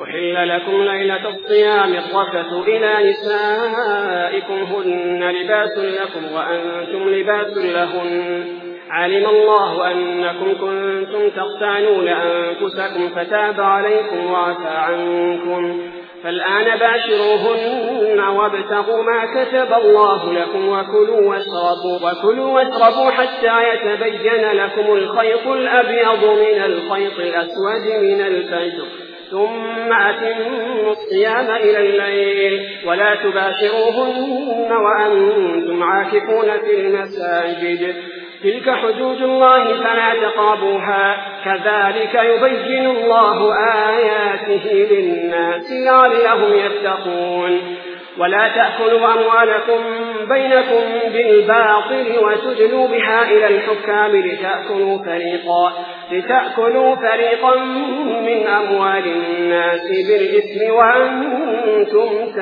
أحل لكم ليلة الصيام الرفث إلى نسائكم هن لباس لكم وأنتم لباس لهن علم الله أنكم كنتم تختانون أنفسكم فتاب عليكم وعفى عنكم فالآن باشروهن وابتغوا ما كتب الله لكم وكلوا واشربوا حتى يتبين لكم الخيط الأبيض من الخيط الأسود من الفجر ثم أتموا الصيام إلى الليل ولا تباشروهن وأنتم عاكفون في المساجد تلك حدود الله فلا تقربوها كذلك يبين الله آياته للناس لعلهم يتقون ولا تأكلوا أموالكم بينكم بالباطل وتدلوا بها إلى الحكام لتأكلوا فريقا من أموال الناس بالإثم وأنتم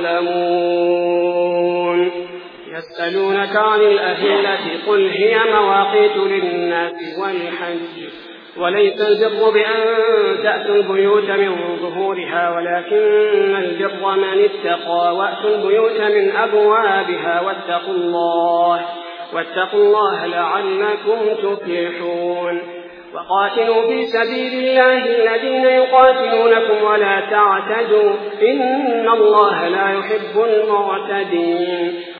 تعلمون يسألونك عن الأهلة قل هي مواقيت للناس والحج وليس البر بأن تأتوا البيوت من ظهورها ولكن البر من اتقى وأتوا البيوت من أبوابها واتقوا الله لعلكم تفلحون وقاتلوا في سبيل الله الذين يقاتلونكم ولا تعتدوا إن الله لا يحب المعتدين